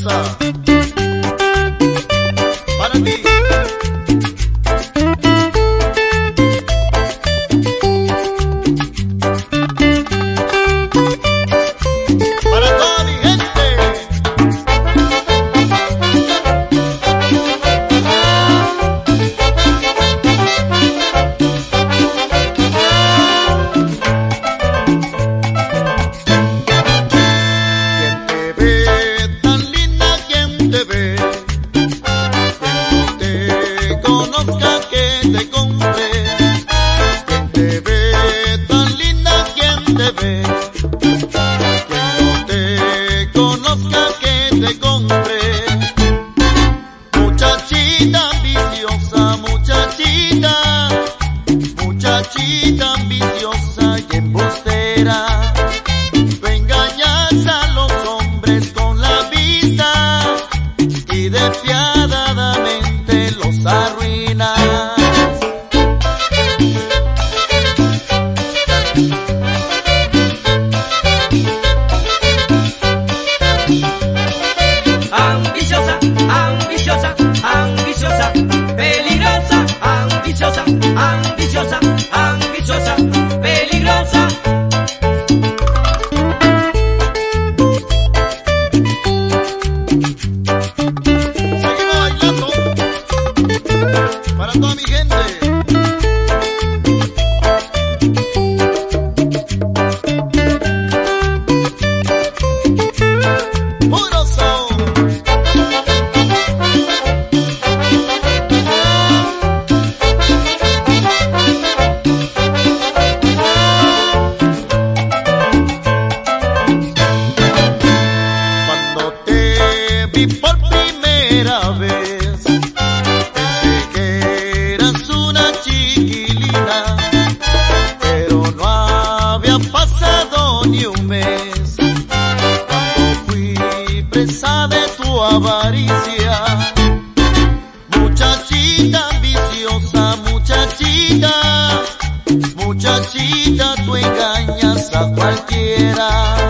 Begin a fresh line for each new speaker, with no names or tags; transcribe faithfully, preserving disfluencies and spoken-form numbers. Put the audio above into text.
ambiciosa. Para ti. Para toda mi gente. Muchachita ambiciosa y embustera, tú engañas a los hombres con la vista y despiadadamente los arruinas.
Ambiciosa, ambiciosa, ambiciosa, peligrosa, ambiciosa, ambiciosa, ambiciosa, peligrosa.
Seguimos bailando para toda mi gente. Puro son. Vi por primera vez, pensé que eras una chiquilina, pero no había pasado ni un mes cuando fui presa de tu avaricia. Muchachita ambiciosa, muchachita, muchachita, tú engañas a cualquiera.